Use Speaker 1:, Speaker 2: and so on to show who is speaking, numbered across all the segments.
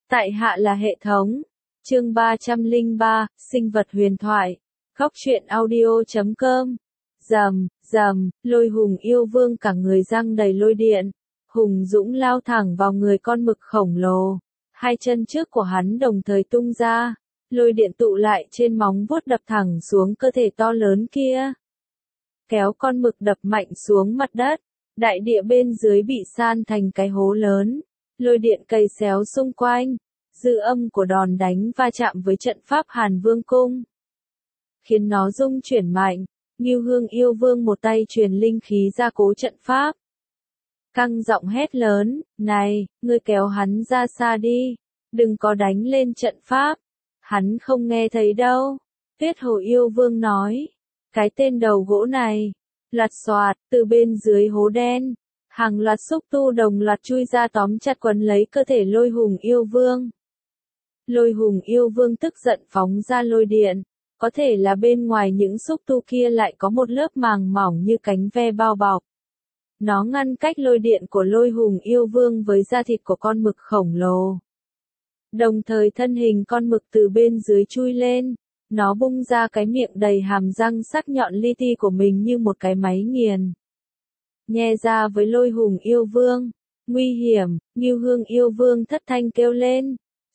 Speaker 1: Tại hạ là hệ thống. Chương 303, sinh vật huyền thoại. Góc truyện audio.com. Rầm, lôi hùng yêu vương cả người răng đầy lôi điện. Hùng dũng lao thẳng vào người con mực khổng lồ. Hai chân trước của hắn đồng thời tung ra. Lôi điện tụ lại trên móng vuốt đập thẳng xuống cơ thể to lớn kia. Kéo con mực đập mạnh xuống mặt đất. Đại địa bên dưới bị san thành cái hố lớn. Lôi điện cày xéo xung quanh. Dư âm của đòn đánh va chạm với trận pháp Hàn Vương Cung, khiến nó rung chuyển mạnh. Ngưu Hương yêu vương một tay truyền linh khí ra cố trận pháp. Căng giọng hét lớn, này, ngươi kéo hắn ra xa đi. Đừng có đánh lên trận pháp. Hắn không nghe thấy đâu. Tuyết Hồ yêu vương nói. Cái tên đầu gỗ này. Loạt xoạt, từ bên dưới hố đen. Hàng loạt xúc tu đồng loạt chui ra tóm chặt quấn lấy cơ thể lôi hùng yêu vương. Lôi hùng yêu vương tức giận phóng ra lôi điện. Có thể là bên ngoài những xúc tu kia lại có một lớp màng mỏng như cánh ve bao bọc. Nó ngăn cách lôi điện của lôi hùng yêu vương với da thịt của con mực khổng lồ. Đồng thời thân hình con mực từ bên dưới chui lên. Nó bung ra cái miệng đầy hàm răng sắc nhọn li ti của mình như một cái máy nghiền. Nhe ra với lôi hùng yêu vương. Nguy hiểm, Ngưu Hương yêu vương thất thanh kêu lên.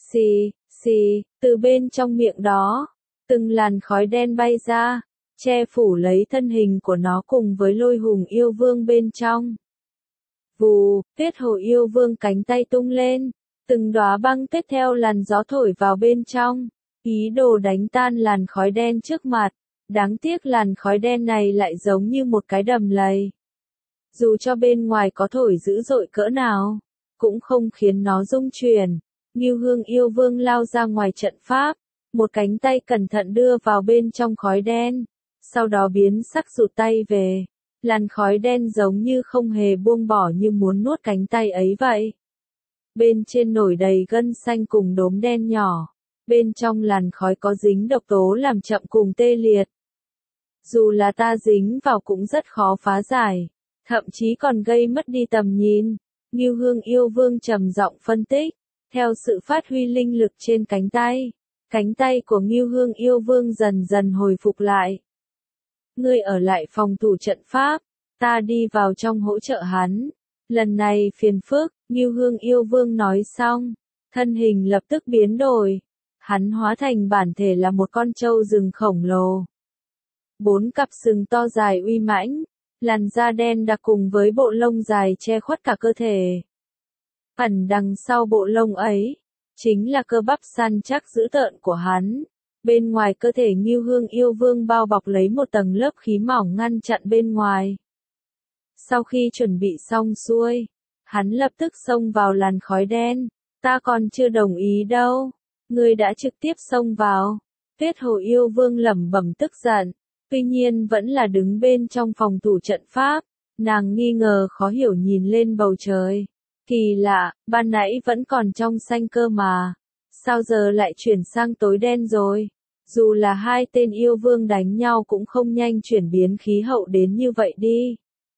Speaker 1: Xì, từ bên trong miệng đó. Từng làn khói đen bay ra. Che phủ lấy thân hình của nó cùng với lôi hùng yêu vương bên trong. Vù, Tuyết Hồ yêu vương cánh tay tung lên. Từng đóa băng tiếp theo làn gió thổi vào bên trong. Ý đồ đánh tan làn khói đen trước mặt. Đáng tiếc làn khói đen này lại giống như một cái đầm lầy. Dù cho bên ngoài có thổi dữ dội cỡ nào, cũng không khiến nó rung chuyển. Ngưu Hương yêu vương lao ra ngoài trận pháp. Một cánh tay cẩn thận đưa vào bên trong khói đen. Sau đó biến sắc rụt tay về. Làn khói đen giống như không hề buông bỏ như muốn nuốt cánh tay ấy vậy. Bên trên nổi đầy gân xanh cùng đốm đen nhỏ. Bên trong làn khói có dính độc tố làm chậm cùng tê liệt. Dù là ta dính vào cũng rất khó phá giải. Thậm chí còn gây mất đi tầm nhìn. Ngưu Hương yêu vương trầm giọng phân tích. Theo sự phát huy linh lực trên cánh tay của Ngưu Hương yêu vương dần dần hồi phục lại. Ngươi ở lại phòng thủ trận pháp, ta đi vào trong hỗ trợ hắn. Lần này phiền phức, Ngưu Hương yêu vương nói xong, thân hình lập tức biến đổi. Hắn hóa thành bản thể là một con trâu rừng khổng lồ. 4 cặp sừng to dài uy mãnh, làn da đen đặc cùng với bộ lông dài che khuất cả cơ thể. Ẩn đằng sau bộ lông ấy, chính là cơ bắp săn chắc dữ tợn của hắn. Bên ngoài cơ thể Ngưu Hương yêu vương bao bọc lấy một tầng lớp khí mỏng ngăn chặn bên ngoài. Sau khi chuẩn bị xong xuôi, hắn lập tức xông vào làn khói đen. Ta còn chưa đồng ý đâu. Ngươi đã trực tiếp xông vào. Tuyết Hồ yêu vương lẩm bẩm tức giận. Tuy nhiên vẫn là đứng bên trong phòng thủ trận pháp. Nàng nghi ngờ khó hiểu nhìn lên bầu trời. Kỳ lạ, ban nãy vẫn còn trong xanh cơ mà. Sao giờ lại chuyển sang tối đen rồi? Dù là hai tên yêu vương đánh nhau cũng không nhanh chuyển biến khí hậu đến như vậy đi.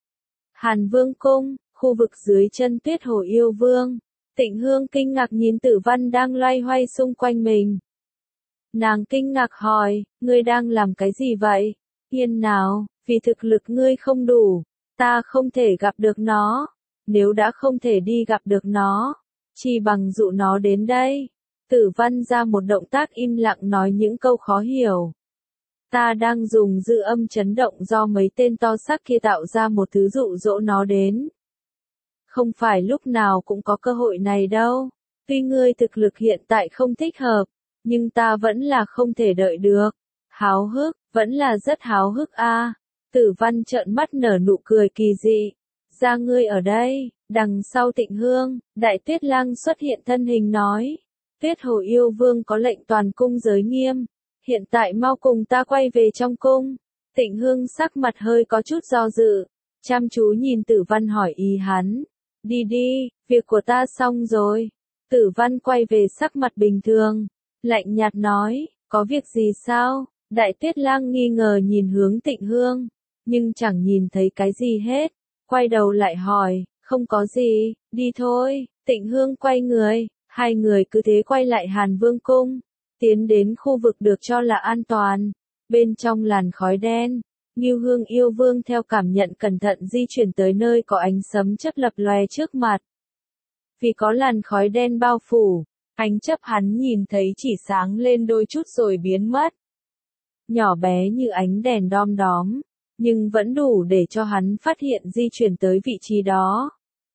Speaker 1: Hàn Vương Cung, khu vực dưới chân Tuyết Hồ yêu vương. Tịnh Hương kinh ngạc nhìn Tử Văn đang loay hoay xung quanh mình. Nàng kinh ngạc hỏi, ngươi đang làm cái gì vậy? Yên nào, vì thực lực ngươi không đủ, ta không thể gặp được nó. Nếu đã không thể đi gặp được nó, chỉ bằng dụ nó đến đây. Tử Văn ra một động tác im lặng nói những câu khó hiểu. Ta đang dùng dư âm chấn động do mấy tên to xác kia tạo ra một thứ dụ dỗ nó đến. Không phải lúc nào cũng có cơ hội này đâu. Tuy ngươi thực lực hiện tại không thích hợp, nhưng ta vẫn là không thể đợi được. Háo hức, vẫn là rất háo hức a. Tử Văn trợn mắt nở nụ cười kỳ dị. Ra ngươi ở đây, đằng sau Tịnh Hương, Đại Tuyết Lang xuất hiện thân hình nói. Tuyết Hồ yêu vương có lệnh toàn cung giới nghiêm. Hiện tại mau cùng ta quay về trong cung. Tịnh Hương sắc mặt hơi có chút do dự. Chăm chú nhìn Tử Văn hỏi ý hắn. Đi, việc của ta xong rồi. Tử Văn quay về sắc mặt bình thường. Lạnh nhạt nói, có việc gì sao? Đại Tuyết Lang nghi ngờ nhìn hướng Tịnh Hương. Nhưng chẳng nhìn thấy cái gì hết. Quay đầu lại hỏi, không có gì, đi thôi. Tịnh Hương quay người. Hai người cứ thế quay lại Hàn Vương cung, tiến đến khu vực được cho là an toàn. Bên trong làn khói đen, Ngưu Hương yêu vương theo cảm nhận cẩn thận di chuyển tới nơi có ánh sấm chớp lập lòe trước mặt. Vì có làn khói đen bao phủ, ánh chớp hắn nhìn thấy chỉ sáng lên đôi chút rồi biến mất. Nhỏ bé như ánh đèn đom đóm, nhưng vẫn đủ để cho hắn phát hiện di chuyển tới vị trí đó.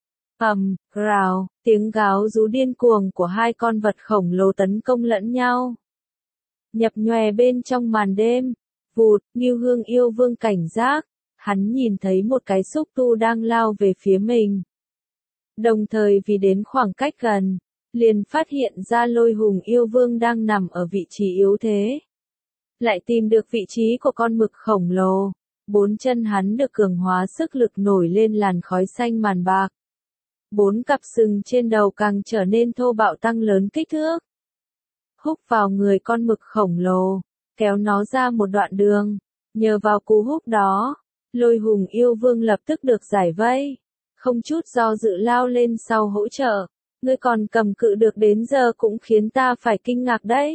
Speaker 1: Rào, tiếng gào rú điên cuồng của hai con vật khổng lồ tấn công lẫn nhau. Nhập nhòe bên trong màn đêm, vụt, Ngưu Hương yêu vương cảnh giác, hắn nhìn thấy một cái xúc tu đang lao về phía mình. Đồng thời vì đến khoảng cách gần, liền phát hiện ra Lôi Hùng yêu vương đang nằm ở vị trí yếu thế. Lại tìm được vị trí của con mực khổng lồ, bốn chân hắn được cường hóa sức lực nổi lên làn khói xanh màn bạc. Bốn cặp sừng trên đầu càng trở nên thô bạo tăng lớn kích thước. Húc vào người con mực khổng lồ, kéo nó ra một đoạn đường. Nhờ vào cú húc đó, Lôi Hùng yêu vương lập tức được giải vây. Không chút do dự lao lên sau hỗ trợ. Ngươi còn cầm cự được đến giờ cũng khiến ta phải kinh ngạc đấy.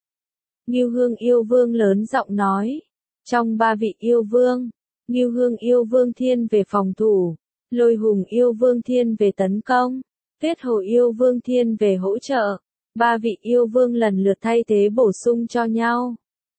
Speaker 1: Ngưu Hương yêu vương lớn giọng nói. Trong ba vị yêu vương, Ngưu Hương yêu vương thiên về phòng thủ, Lôi Hùng yêu vương thiên về tấn công, Tuyết Hồ yêu vương thiên về hỗ trợ. Ba vị yêu vương lần lượt thay thế bổ sung cho nhau.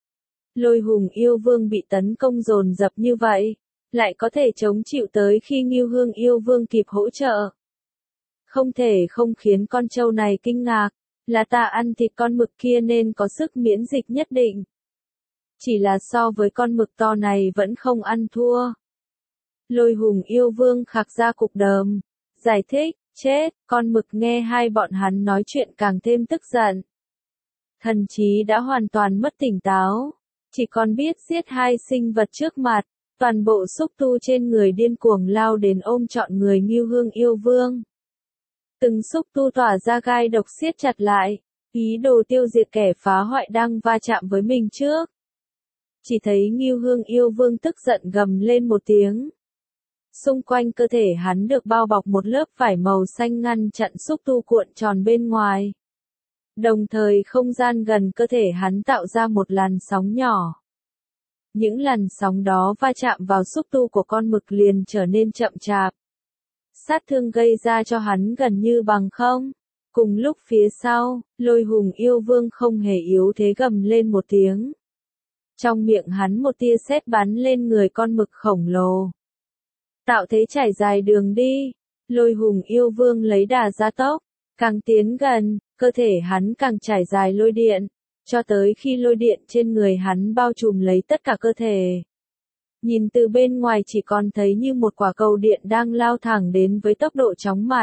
Speaker 1: Lôi Hùng yêu vương bị tấn công dồn dập như vậy, lại có thể chống chịu tới khi Ngưu Hương yêu vương kịp hỗ trợ. Không thể không khiến con trâu này kinh ngạc, là ta ăn thịt con mực kia nên có sức miễn dịch nhất định. Chỉ là so với con mực to này vẫn không ăn thua. Lôi Hùng yêu vương khạc ra cục đờm, giải thích, chết, con mực nghe hai bọn hắn nói chuyện càng thêm tức giận. Thần trí đã hoàn toàn mất tỉnh táo, chỉ còn biết giết hai sinh vật trước mặt, toàn bộ xúc tu trên người điên cuồng lao đến ôm trọn người Ngưu Hương yêu vương. Từng xúc tu tỏa ra gai độc siết chặt lại, ý đồ tiêu diệt kẻ phá hoại đang va chạm với mình trước. Chỉ thấy Ngưu Hương yêu vương tức giận gầm lên một tiếng. Xung quanh cơ thể hắn được bao bọc một lớp vải màu xanh ngăn chặn xúc tu cuộn tròn bên ngoài. Đồng thời không gian gần cơ thể hắn tạo ra một làn sóng nhỏ. Những làn sóng đó va chạm vào xúc tu của con mực liền trở nên chậm chạp. Sát thương gây ra cho hắn gần như bằng không. Cùng lúc phía sau, Lôi Hùng yêu vương không hề yếu thế gầm lên một tiếng. Trong miệng hắn một tia sét bắn lên người con mực khổng lồ. Tạo thế trải dài đường đi, Lôi Hùng yêu vương lấy đà gia tốc, càng tiến gần, cơ thể hắn càng trải dài lôi điện, cho tới khi lôi điện trên người hắn bao trùm lấy tất cả cơ thể. Nhìn từ bên ngoài chỉ còn thấy như một quả cầu điện đang lao thẳng đến với tốc độ chóng mặt.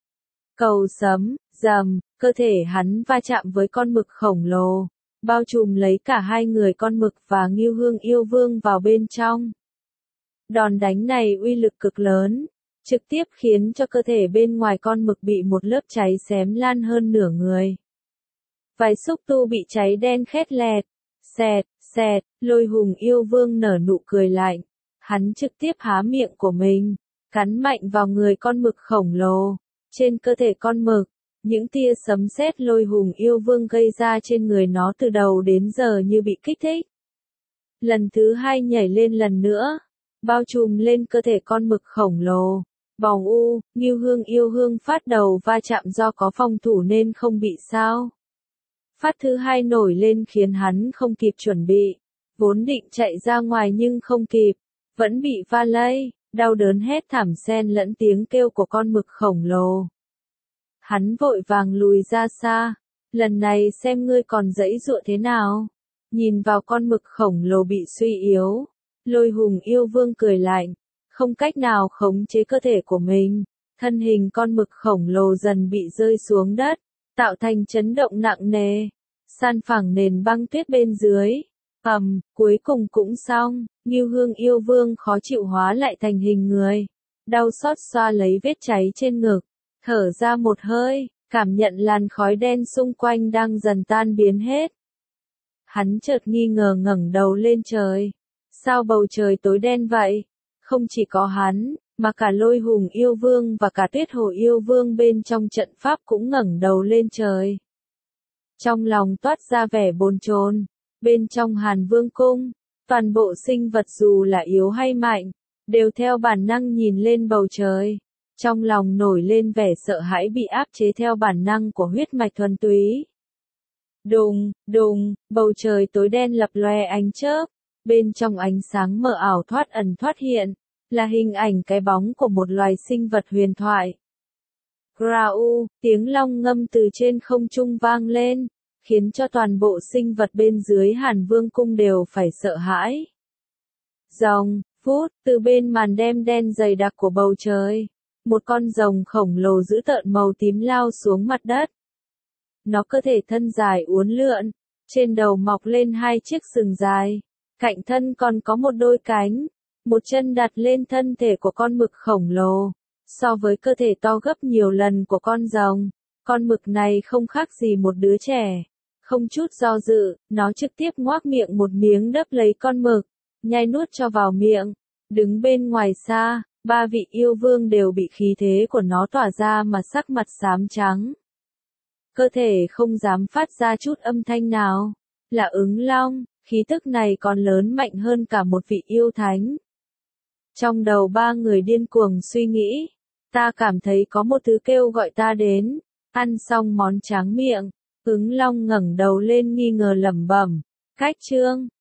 Speaker 1: Cầu sấm, rầm, cơ thể hắn va chạm với con mực khổng lồ, bao trùm lấy cả hai người con mực và Ngưu Hương yêu vương vào bên trong. Đòn đánh này uy lực cực lớn, trực tiếp khiến cho cơ thể bên ngoài con mực bị một lớp cháy xém lan hơn nửa người. Vài xúc tu bị cháy đen khét lẹt, xẹt, xẹt, Lôi Hùng yêu vương nở nụ cười lạnh. Hắn trực tiếp há miệng của mình, cắn mạnh vào người con mực khổng lồ. Trên cơ thể con mực, những tia sấm sét Lôi Hùng yêu vương gây ra trên người nó từ đầu đến giờ như bị kích thích. Lần thứ hai nhảy lên lần nữa, bao trùm lên cơ thể con mực khổng lồ. Bòng u, Ngưu Hương yêu vương phát đầu va chạm do có phòng thủ nên không bị sao. Phát thứ hai nổi lên khiến hắn không kịp chuẩn bị, vốn định chạy ra ngoài nhưng không kịp, vẫn bị va lây, đau đớn hét thảm xen lẫn tiếng kêu của con mực khổng lồ. Hắn vội vàng lùi ra xa, lần này xem ngươi còn giãy giụa thế nào. Nhìn vào con mực khổng lồ bị suy yếu, Lôi Hùng yêu vương cười lạnh, không cách nào khống chế cơ thể của mình, thân hình con mực khổng lồ dần bị rơi xuống đất, tạo thành chấn động nặng nề, san phẳng nền băng tuyết bên dưới. Cuối cùng cũng xong, Ngưu Hương yêu vương khó chịu hóa lại thành hình người, đau xót xoa lấy vết cháy trên ngực, thở ra một hơi, cảm nhận làn khói đen xung quanh đang dần tan biến hết. Hắn chợt nghi ngờ ngẩng đầu lên trời. Sao bầu trời tối đen vậy? Không chỉ có hắn, mà cả Lôi Hùng yêu vương và cả Tuyết Hồ yêu vương bên trong trận pháp cũng ngẩng đầu lên trời. Trong lòng toát ra vẻ bồn chồn, bên trong Hàn Vương cung, toàn bộ sinh vật dù là yếu hay mạnh, đều theo bản năng nhìn lên bầu trời. Trong lòng nổi lên vẻ sợ hãi bị áp chế theo bản năng của huyết mạch thuần túy. Đùng, đùng, bầu trời tối đen lập loè ánh chớp, bên trong ánh sáng mờ ảo thoát ẩn thoát hiện, là hình ảnh cái bóng của một loài sinh vật huyền thoại. Grau, tiếng long ngâm từ trên không trung vang lên, khiến cho toàn bộ sinh vật bên dưới Hàn Vương cung đều phải sợ hãi. Rồng, phút, từ bên màn đêm đen dày đặc của bầu trời, một con rồng khổng lồ dữ tợn màu tím lao xuống mặt đất. Nó cơ thể thân dài uốn lượn, trên đầu mọc lên hai chiếc sừng dài, cạnh thân còn có một đôi cánh, một chân đặt lên thân thể của con mực khổng lồ. So với cơ thể to gấp nhiều lần của con rồng, con mực này không khác gì một đứa trẻ. Không chút do dự, nó trực tiếp ngoác miệng một miếng đấp lấy con mực, nhai nuốt cho vào miệng. Đứng bên ngoài xa, ba vị yêu vương đều bị khí thế của nó tỏa ra mà sắc mặt xám trắng. Cơ thể không dám phát ra chút âm thanh nào. Là Ứng Long, khí tức này còn lớn mạnh hơn cả một vị yêu thánh. Trong đầu ba người điên cuồng suy nghĩ, ta cảm thấy có một thứ kêu gọi ta đến. Ăn xong món tráng miệng, Ứng Long ngẩng đầu lên nghi ngờ lẩm bẩm, cách chương